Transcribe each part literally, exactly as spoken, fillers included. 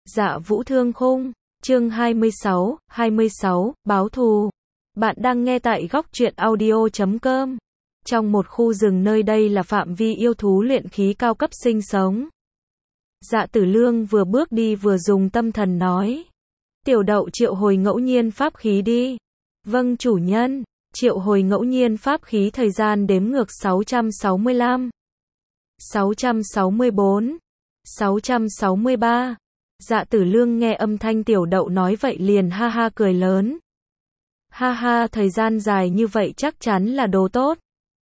Dạ Vũ Thương Khung, chương hai mươi sáu, hai mươi sáu, báo thù. Bạn đang nghe tại góc truyện audio chấm com. Trong một khu rừng nơi đây là phạm vi yêu thú luyện khí cao cấp sinh sống. Dạ Tử Lương vừa bước đi vừa dùng tâm thần nói. Tiểu Đậu triệu hồi ngẫu nhiên pháp khí đi. Vâng chủ nhân, triệu hồi ngẫu nhiên pháp khí thời gian đếm ngược sáu trăm sáu mươi lăm, sáu trăm sáu mươi bốn, sáu trăm sáu mươi ba. Dạ Tử Lương nghe âm thanh Tiểu Đậu nói vậy liền ha ha cười lớn. Ha ha, thời gian dài như vậy chắc chắn là đồ tốt.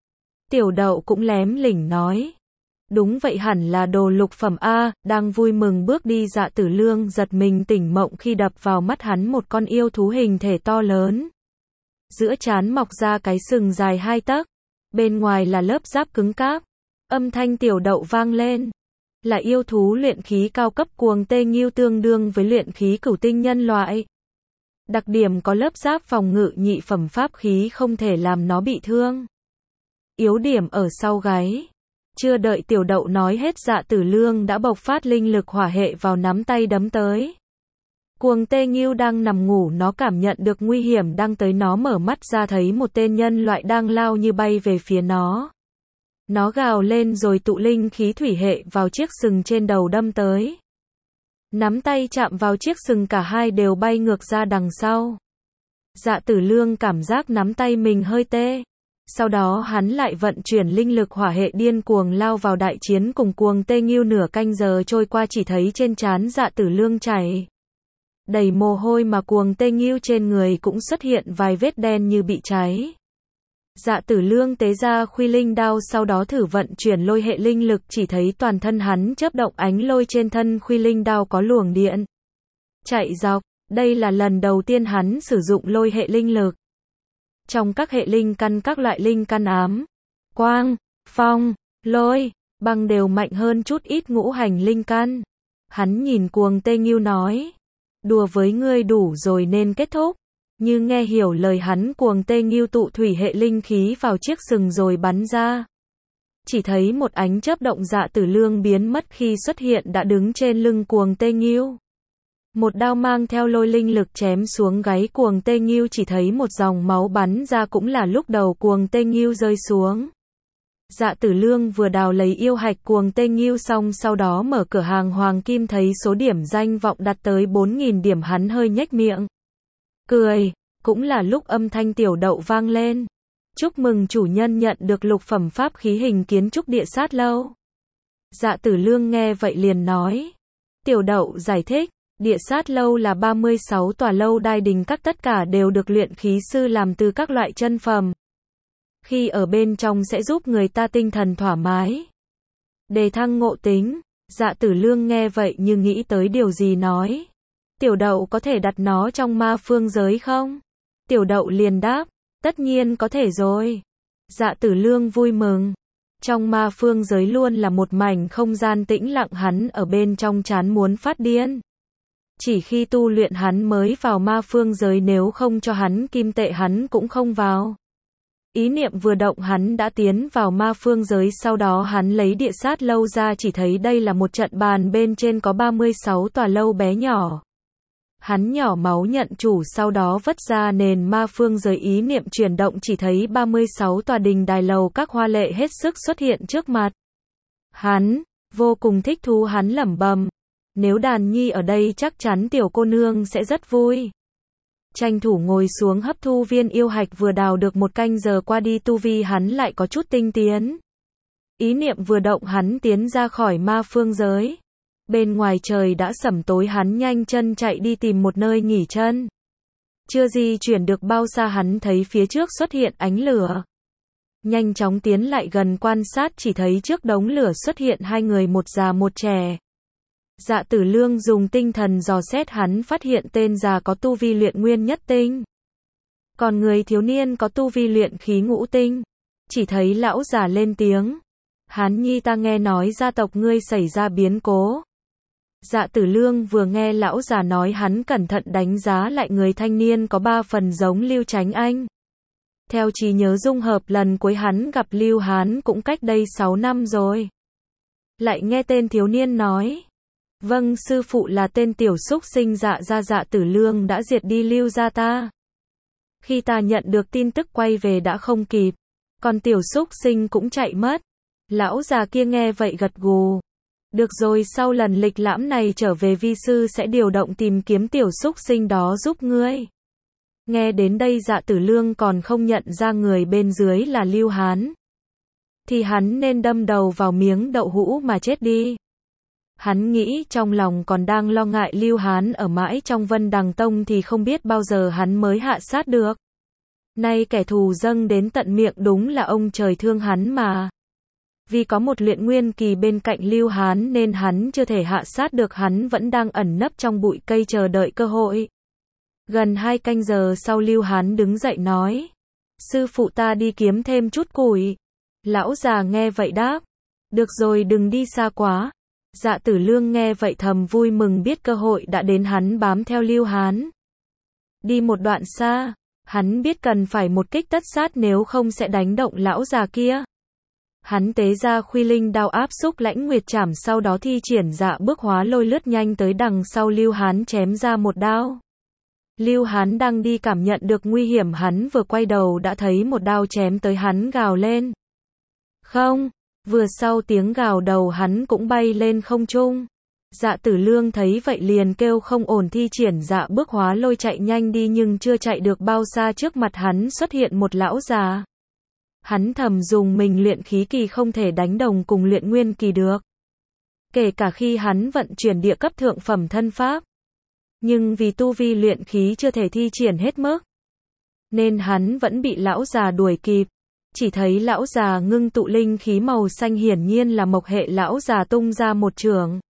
Tiểu Đậu cũng lém lỉnh nói. Đúng vậy, hẳn là đồ lục phẩm A. Đang vui mừng bước đi, Dạ Tử Lương giật mình tỉnh mộng khi đập vào mắt hắn một con yêu thú hình thể to lớn. Giữa trán mọc ra cái sừng dài hai tấc, bên ngoài là lớp giáp cứng cáp. Âm thanh Tiểu Đậu vang lên. Là yêu thú luyện khí cao cấp cuồng tê nghiêu, tương đương với luyện khí cửu tinh nhân loại. Đặc điểm có lớp giáp phòng ngự nhị phẩm pháp khí không thể làm nó bị thương. Yếu điểm ở sau gáy. Chưa đợi Tiểu Đậu nói hết, Dạ Tử Lương đã bộc phát linh lực hỏa hệ vào nắm tay đấm tới. Cuồng tê nghiêu đang nằm ngủ, nó cảm nhận được nguy hiểm đang tới, nó mở mắt ra thấy một tên nhân loại đang lao như bay về phía nó. Nó gào lên rồi tụ linh khí thủy hệ vào chiếc sừng trên đầu đâm tới. Nắm tay chạm vào chiếc sừng, cả hai đều bay ngược ra đằng sau. Dạ Tử Lương cảm giác nắm tay mình hơi tê. Sau đó hắn lại vận chuyển linh lực hỏa hệ điên cuồng lao vào đại chiến cùng cuồng tê nghiêu. Nửa canh giờ trôi qua, chỉ thấy trên trán Dạ Tử Lương chảy đầy mồ hôi, mà cuồng tê nghiêu trên người cũng xuất hiện vài vết đen như bị cháy. Dạ Tử Lương tế ra Khuy Linh đao, sau đó thử vận chuyển lôi hệ linh lực, chỉ thấy toàn thân hắn chớp động, ánh lôi trên thân Khuy Linh đao có luồng điện chạy dọc. Đây là lần đầu tiên hắn sử dụng lôi hệ linh lực. Trong các hệ linh căn, các loại linh căn ám, quang, phong, lôi, băng đều mạnh hơn chút ít ngũ hành linh căn. Hắn nhìn cuồng tê nghiêu nói, đùa với ngươi đủ rồi nên kết thúc. Như nghe hiểu lời hắn, cuồng tê nghiêu tụ thủy hệ linh khí vào chiếc sừng rồi bắn ra. Chỉ thấy một ánh chớp động, Dạ Tử Lương biến mất, khi xuất hiện đã đứng trên lưng cuồng tê nghiêu. Một đao mang theo lôi linh lực chém xuống gáy cuồng tê nghiêu, chỉ thấy một dòng máu bắn ra, cũng là lúc đầu cuồng tê nghiêu rơi xuống. Dạ Tử Lương vừa đào lấy yêu hạch cuồng tê nghiêu xong, sau đó mở cửa hàng hoàng kim, thấy số điểm danh vọng đạt tới bốn nghìn điểm, hắn hơi nhếch miệng cười. Cũng là lúc âm thanh Tiểu Đậu vang lên. Chúc mừng chủ nhân nhận được lục phẩm pháp khí hình kiến trúc địa sát lâu. Dạ Tử Lương nghe vậy liền nói. Tiểu Đậu giải thích, địa sát lâu là ba mươi sáu tòa lâu đài đình các, tất cả đều được luyện khí sư làm từ các loại chân phẩm. Khi ở bên trong sẽ giúp người ta tinh thần thoải mái, đề thăng ngộ tính. Dạ Tử Lương nghe vậy như nghĩ tới điều gì nói. Tiểu Đậu có thể đặt nó trong ma phương giới không? Tiểu Đậu liền đáp, tất nhiên có thể rồi. Dạ Tử Lương vui mừng. Trong ma phương giới luôn là một mảnh không gian tĩnh lặng, hắn ở bên trong chán muốn phát điên. Chỉ khi tu luyện hắn mới vào ma phương giới, nếu không cho hắn kim tệ hắn cũng không vào. Ý niệm vừa động, hắn đã tiến vào ma phương giới. Sau đó hắn lấy địa sát lâu ra, chỉ thấy đây là một trận bàn, bên trên có ba mươi sáu tòa lâu bé nhỏ. Hắn nhỏ máu nhận chủ, sau đó vất ra nền ma phương giới, ý niệm chuyển động, chỉ thấy ba mươi sáu tòa đình đài lầu các hoa lệ hết sức xuất hiện trước mặt hắn. Vô cùng thích thú, hắn lẩm bẩm, nếu Đàn Nhi ở đây chắc chắn tiểu cô nương sẽ rất vui. Tranh thủ ngồi xuống hấp thu viên yêu hạch, vừa đào được một canh giờ qua đi, tu vi hắn lại có chút tinh tiến. Ý niệm vừa động, hắn tiến ra khỏi ma phương giới. Bên ngoài trời đã sẩm tối, hắn nhanh chân chạy đi tìm một nơi nghỉ chân. Chưa di chuyển được bao xa, hắn thấy phía trước xuất hiện ánh lửa. Nhanh chóng tiến lại gần quan sát, chỉ thấy trước đống lửa xuất hiện hai người, một già một trẻ. Dạ Tử Lương dùng tinh thần dò xét, hắn phát hiện tên già có tu vi luyện nguyên nhất tinh, còn người thiếu niên có tu vi luyện khí ngũ tinh. Chỉ thấy lão già lên tiếng, Hán Nhi, ta nghe nói gia tộc ngươi xảy ra biến cố. Dạ Tử Lương vừa nghe lão già nói, hắn cẩn thận đánh giá lại người thanh niên, có ba phần giống Lưu Chánh Anh. Theo trí nhớ dung hợp, lần cuối hắn gặp Lưu Hán cũng cách đây sáu năm rồi. Lại nghe tên thiếu niên nói, Vâng sư phụ, là tên tiểu súc sinh Dạ gia Dạ Tử Lương đã diệt đi Lưu gia ta. Khi ta nhận được tin tức quay về đã không kịp. Còn tiểu súc sinh cũng chạy mất. Lão già kia nghe vậy gật gù. Được rồi, sau lần lịch lãm này trở về vi sư sẽ điều động tìm kiếm tiểu súc sinh đó giúp ngươi. Nghe đến đây Dạ Tử Lương còn không nhận ra người bên dưới là Lưu Hán. Thì hắn nên đâm đầu vào miếng đậu hũ mà chết đi. Hắn nghĩ trong lòng còn đang lo ngại Lưu Hán ở mãi trong Vân Đằng Tông thì không biết bao giờ hắn mới hạ sát được. Nay kẻ thù dâng đến tận miệng, đúng là ông trời thương hắn mà. Vì có một luyện nguyên kỳ bên cạnh Lưu Hán nên hắn chưa thể hạ sát được, hắn vẫn đang ẩn nấp trong bụi cây chờ đợi cơ hội. Gần hai canh giờ sau Lưu Hán đứng dậy nói. Sư phụ, ta đi kiếm thêm chút củi. Lão già nghe vậy đáp. Được rồi, đừng đi xa quá. Dạ Tử Lương nghe vậy thầm vui mừng, biết cơ hội đã đến, hắn bám theo Lưu Hán. Đi một đoạn xa, hắn biết cần phải một kích tất sát nếu không sẽ đánh động lão già kia. Hắn tế ra Khuy Linh đao áp xúc Lãnh Nguyệt Trảm, sau đó thi triển Dạ Bước Hóa Lôi lướt nhanh tới đằng sau Lưu Hán chém ra một đao. Lưu Hán đang đi cảm nhận được nguy hiểm, hắn vừa quay đầu đã thấy một đao chém tới, hắn gào lên. Không! Vừa sau tiếng gào đầu hắn cũng bay lên không trung. Dạ Tử Lương thấy vậy liền kêu không ổn, thi triển Dạ Bước Hóa Lôi chạy nhanh đi, nhưng chưa chạy được bao xa trước mặt hắn xuất hiện một lão già. Hắn thầm dùng mình luyện khí kỳ không thể đánh đồng cùng luyện nguyên kỳ được. Kể cả khi hắn vận chuyển địa cấp thượng phẩm thân pháp. Nhưng vì tu vi luyện khí chưa thể thi triển hết mức, nên hắn vẫn bị lão già đuổi kịp. Chỉ thấy lão già ngưng tụ linh khí màu xanh, hiển nhiên là mộc hệ, lão già tung ra một chưởng.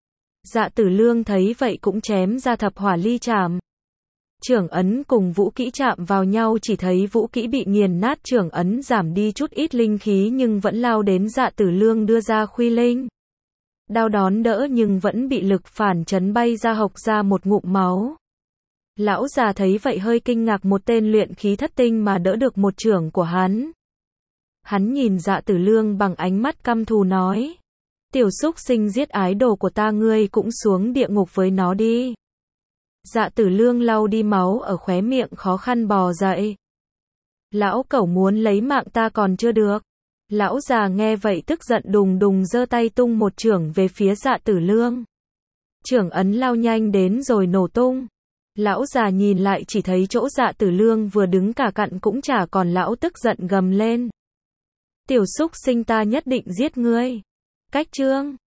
Dạ Tử Lương thấy vậy cũng chém ra thập hỏa ly trảm. Chưởng ấn cùng vũ kỹ chạm vào nhau, chỉ thấy vũ kỹ bị nghiền nát, chưởng ấn giảm đi chút ít linh khí nhưng vẫn lao đến. Dạ Tử Lương đưa ra Khuy Linh đao đón đỡ nhưng vẫn bị lực phản chấn bay ra, hộc ra một ngụm máu. Lão già thấy vậy hơi kinh ngạc, một tên luyện khí thất tinh mà đỡ được một chưởng của hắn. Hắn nhìn Dạ Tử Lương bằng ánh mắt căm thù nói. Tiểu súc sinh giết ái đồ của ta, ngươi cũng xuống địa ngục với nó đi. Dạ Tử Lương lau đi máu ở khóe miệng, khó khăn bò dậy. Lão cẩu muốn lấy mạng ta còn chưa được. Lão già nghe vậy tức giận đùng đùng giơ tay tung một chưởng về phía Dạ Tử Lương. Chưởng ấn lao nhanh đến rồi nổ tung. Lão già nhìn lại chỉ thấy chỗ Dạ Tử Lương vừa đứng cả cặn cũng chả còn, lão tức giận gầm lên. Tiểu súc sinh, ta nhất định giết ngươi. Cách chương